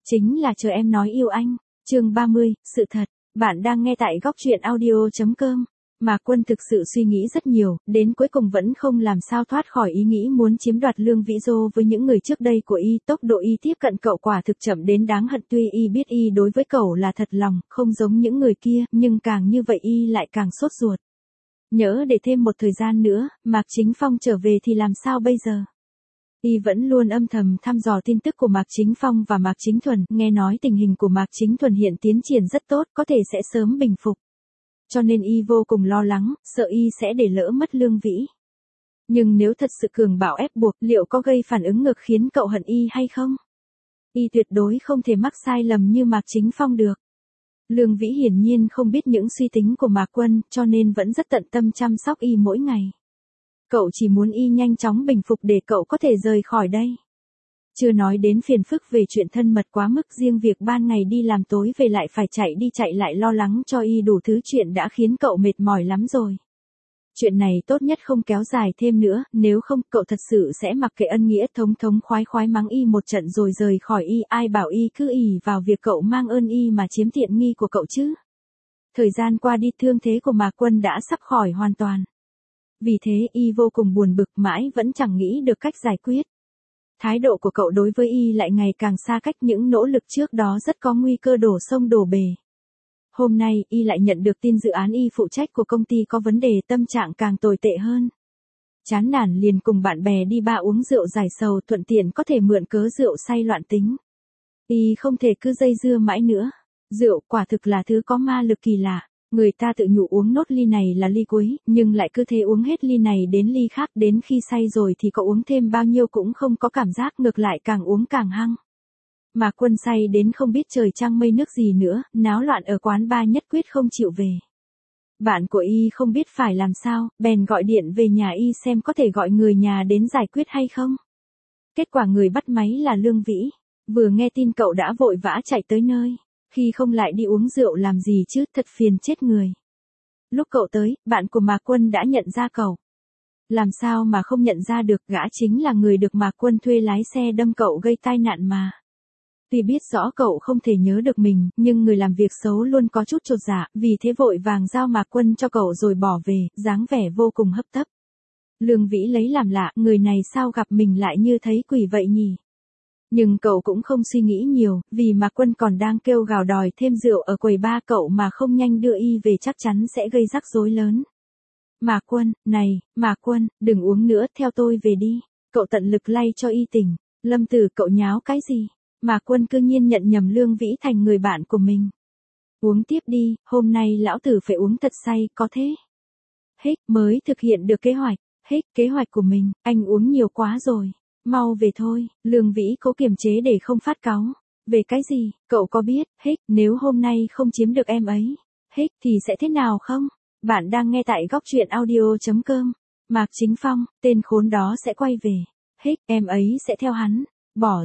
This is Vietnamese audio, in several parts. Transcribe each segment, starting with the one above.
Chính là chờ em nói yêu anh. Chương 30, sự thật. Bạn đang nghe tại góc truyện audio.com. Mạc Quân thực sự suy nghĩ rất nhiều, đến cuối cùng vẫn không làm sao thoát khỏi ý nghĩ muốn chiếm đoạt Lương Vĩ Dô với những người trước đây của y. Tốc độ y tiếp cận cậu quả thực chậm đến đáng hận, tuy y biết y đối với cậu là thật lòng, không giống những người kia, nhưng càng như vậy y lại càng sốt ruột. Nhỡ để thêm một thời gian nữa, Mạc Chính Phong trở về thì làm sao bây giờ? Y vẫn luôn âm thầm thăm dò tin tức của Mạc Chính Phong và Mạc Chính Thuần, nghe nói tình hình của Mạc Chính Thuần hiện tiến triển rất tốt, có thể sẽ sớm bình phục. Cho nên y vô cùng lo lắng, sợ y sẽ để lỡ mất Lương Vĩ. Nhưng nếu thật sự cường bạo ép buộc, liệu có gây phản ứng ngược khiến cậu hận y hay không? Y tuyệt đối không thể mắc sai lầm như Mạc Chính Phong được. Lương Vĩ hiển nhiên không biết những suy tính của Mạc Quân, cho nên vẫn rất tận tâm chăm sóc y mỗi ngày. Cậu chỉ muốn y nhanh chóng bình phục để cậu có thể rời khỏi đây. Chưa nói đến phiền phức về chuyện thân mật quá mức, riêng việc ban ngày đi làm tối về lại phải chạy đi chạy lại lo lắng cho y đủ thứ chuyện đã khiến cậu mệt mỏi lắm rồi. Chuyện này tốt nhất không kéo dài thêm nữa, nếu không cậu thật sự sẽ mặc kệ ân nghĩa, thống khoái mắng y một trận rồi rời khỏi y. Ai bảo y cứ ỷ vào việc cậu mang ơn y mà chiếm tiện nghi của cậu chứ. Thời gian qua đi, thương thế của Mạc Quân đã sắp khỏi hoàn toàn. Vì thế y vô cùng buồn bực, mãi vẫn chẳng nghĩ được cách giải quyết. Thái độ của cậu đối với y lại ngày càng xa cách những nỗ lực trước đó, rất có nguy cơ đổ sông đổ bể. Hôm nay y lại nhận được tin dự án y phụ trách của công ty có vấn đề, tâm trạng càng tồi tệ hơn. Chán nản liền cùng bạn bè đi bar uống rượu giải sầu, thuận tiện có thể mượn cớ rượu say loạn tính. Y không thể cứ dây dưa mãi nữa. Rượu quả thực là thứ có ma lực kỳ lạ. Người ta tự nhủ uống nốt ly này là ly cuối, nhưng lại cứ thế uống hết ly này đến ly khác, đến khi say rồi thì có uống thêm bao nhiêu cũng không có cảm giác, ngược lại càng uống càng hăng. Mạc Quân say đến không biết trời trăng mây nước gì nữa, náo loạn ở quán bar, nhất quyết không chịu về. Bạn của y không biết phải làm sao, bèn gọi điện về nhà y xem có thể gọi người nhà đến giải quyết hay không. Kết quả người bắt máy là Lương Vĩ. Vừa nghe tin cậu đã vội vã chạy tới nơi. Khi không lại đi uống rượu làm gì chứ, thật phiền chết người. Lúc cậu tới, bạn của Mạc Quân đã nhận ra cậu. Làm sao mà không nhận ra được, gã chính là người được Mạc Quân thuê lái xe đâm cậu gây tai nạn mà. Tuy biết rõ cậu không thể nhớ được mình, nhưng người làm việc xấu luôn có chút chột dạ, vì thế vội vàng giao Mạc Quân cho cậu rồi bỏ về, dáng vẻ vô cùng hấp tấp. Lương Vĩ lấy làm lạ, người này sao gặp mình lại như thấy quỷ vậy nhỉ? Nhưng cậu cũng không suy nghĩ nhiều, vì Mạc Quân còn đang kêu gào đòi thêm rượu ở quầy bar, cậu mà không nhanh đưa y về chắc chắn sẽ gây rắc rối lớn. Mạc Quân, này, Mạc Quân, đừng uống nữa, theo tôi về đi. Cậu tận lực lay cho y tỉnh. Lâm Tử, cậu nháo cái gì? Mạc Quân cư nhiên nhận nhầm Lương Vĩ thành người bạn của mình. Uống tiếp đi, hôm nay lão tử phải uống thật say, có thế. Hích, mới thực hiện được kế hoạch. Hích, kế hoạch của mình, anh uống nhiều quá rồi. Mau về thôi. Lương Vĩ cố kiềm chế để không phát cáu. Về cái gì, cậu có biết, Hích, nếu hôm nay không chiếm được em ấy, Hích, thì sẽ thế nào không? Bạn đang nghe tại góc truyện audio.com. Mạc Chính Phong, tên khốn đó sẽ quay về. Hích, em ấy sẽ theo hắn. Bỏ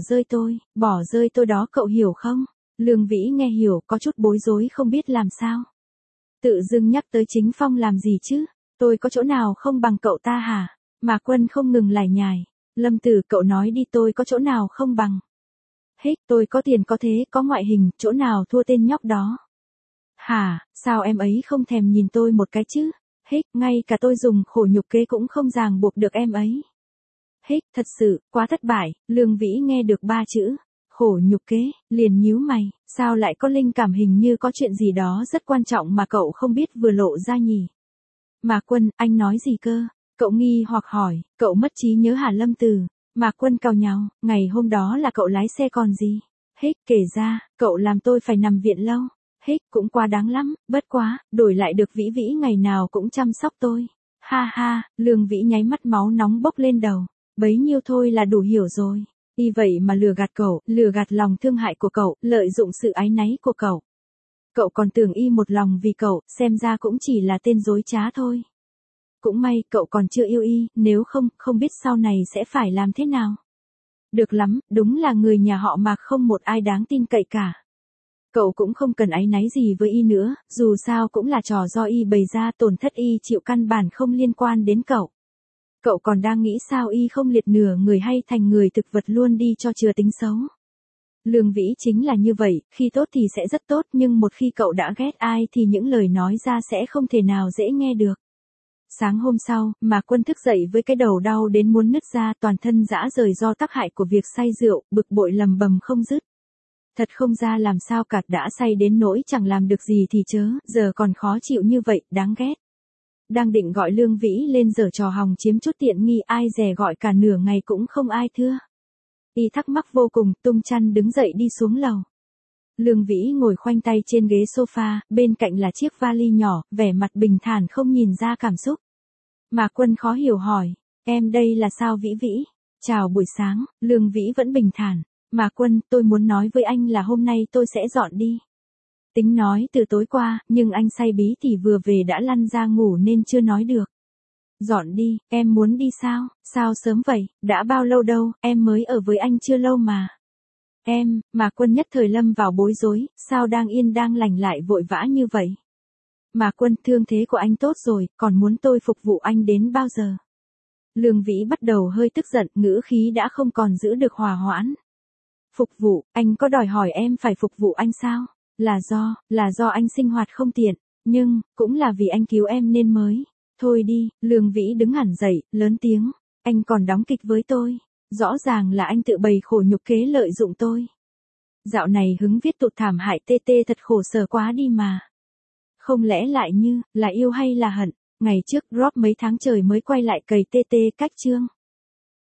rơi tôi đó, cậu hiểu không? Lương Vĩ nghe hiểu, có chút bối rối không biết làm sao. Tự dưng nhắc tới Chính Phong làm gì chứ? Tôi có chỗ nào không bằng cậu ta hả? Mạc Quân không ngừng lải nhải. Lâm Tử, cậu nói đi, tôi có chỗ nào không bằng? Hích, tôi có tiền có thế, có ngoại hình, chỗ nào thua tên nhóc đó? Hả, sao em ấy không thèm nhìn tôi một cái chứ? Hích, ngay cả tôi dùng khổ nhục kế cũng không ràng buộc được em ấy. Hích, thật sự, quá thất bại. Lương Vĩ nghe được 3 chữ khổ nhục kế, liền nhíu mày, sao lại có linh cảm, hình như có chuyện gì đó rất quan trọng mà cậu không biết vừa lộ ra nhỉ? Mạc Quân, anh nói gì cơ? Cậu nghi hoặc hỏi, cậu mất trí nhớ hả Lâm Tử? Mạc Quân cau nhàu, ngày hôm đó là cậu lái xe còn gì? Hích, kể ra, cậu làm tôi phải nằm viện lâu. Hích, cũng quá đáng lắm, bất quá, đổi lại được Vĩ Vĩ ngày nào cũng chăm sóc tôi. Ha ha, Lương Vĩ nháy mắt, máu nóng bốc lên đầu. Bấy nhiêu thôi là đủ hiểu rồi. Y vậy mà lừa gạt cậu, lừa gạt lòng thương hại của cậu, lợi dụng sự áy náy của cậu. Cậu còn tưởng y một lòng vì cậu, xem ra cũng chỉ là tên dối trá thôi. Cũng may, cậu còn chưa yêu y, nếu không, không biết sau này sẽ phải làm thế nào. Được lắm, đúng là người nhà họ Mạc không một ai đáng tin cậy cả. Cậu cũng không cần áy náy gì với y nữa, dù sao cũng là trò do y bày ra, tổn thất y chịu căn bản không liên quan đến cậu. Cậu còn đang nghĩ sao y không liệt nửa người hay thành người thực vật luôn đi cho chừa tính xấu. Lương Vĩ chính là như vậy, khi tốt thì sẽ rất tốt nhưng một khi cậu đã ghét ai thì những lời nói ra sẽ không thể nào dễ nghe được. Sáng hôm sau, Mạc Quân thức dậy với cái đầu đau đến muốn nứt ra, toàn thân rã rời do tác hại của việc say rượu, bực bội lầm bầm không dứt. Thật không ra làm sao cả, đã say đến nỗi chẳng làm được gì thì chớ, giờ còn khó chịu như vậy, đáng ghét. Đang định gọi Lương Vĩ lên giở trò hòng chiếm chút tiện nghi, ai dè gọi cả nửa ngày cũng không ai thưa. Y thắc mắc vô cùng, tung chăn đứng dậy đi xuống lầu. Lương Vĩ ngồi khoanh tay trên ghế sofa, bên cạnh là chiếc vali nhỏ, vẻ mặt bình thản không nhìn ra cảm xúc. Mạc Quân khó hiểu hỏi, em đây là sao Vĩ Vĩ? Chào buổi sáng, Lương Vĩ vẫn bình thản. Mạc Quân, tôi muốn nói với anh là hôm nay tôi sẽ dọn đi. Tính nói từ tối qua, nhưng anh say bí thì vừa về đã lăn ra ngủ nên chưa nói được. Dọn đi, em muốn đi sao? Sao sớm vậy, đã bao lâu đâu, em mới ở với anh chưa lâu mà. Em, Mạc Quân nhất thời lâm vào bối rối, sao đang yên đang lành lại vội vã như vậy? Mạc Quân, thương thế của anh tốt rồi, còn muốn tôi phục vụ anh đến bao giờ? Lương Vĩ bắt đầu hơi tức giận, ngữ khí đã không còn giữ được hòa hoãn. Phục vụ, anh có đòi hỏi em phải phục vụ anh sao? Là do anh sinh hoạt không tiện, nhưng, cũng là vì anh cứu em nên mới. Thôi đi, Lương Vĩ đứng hẳn dậy, lớn tiếng, anh còn đóng kịch với tôi. Rõ ràng là anh tự bày khổ nhục kế lợi dụng tôi. Dạo này hứng viết tụt thảm hại tê tê thật khổ sở quá đi mà. Không lẽ lại như, là yêu hay là hận? Ngày trước drop mấy tháng trời mới quay lại cày tê tê cách chương.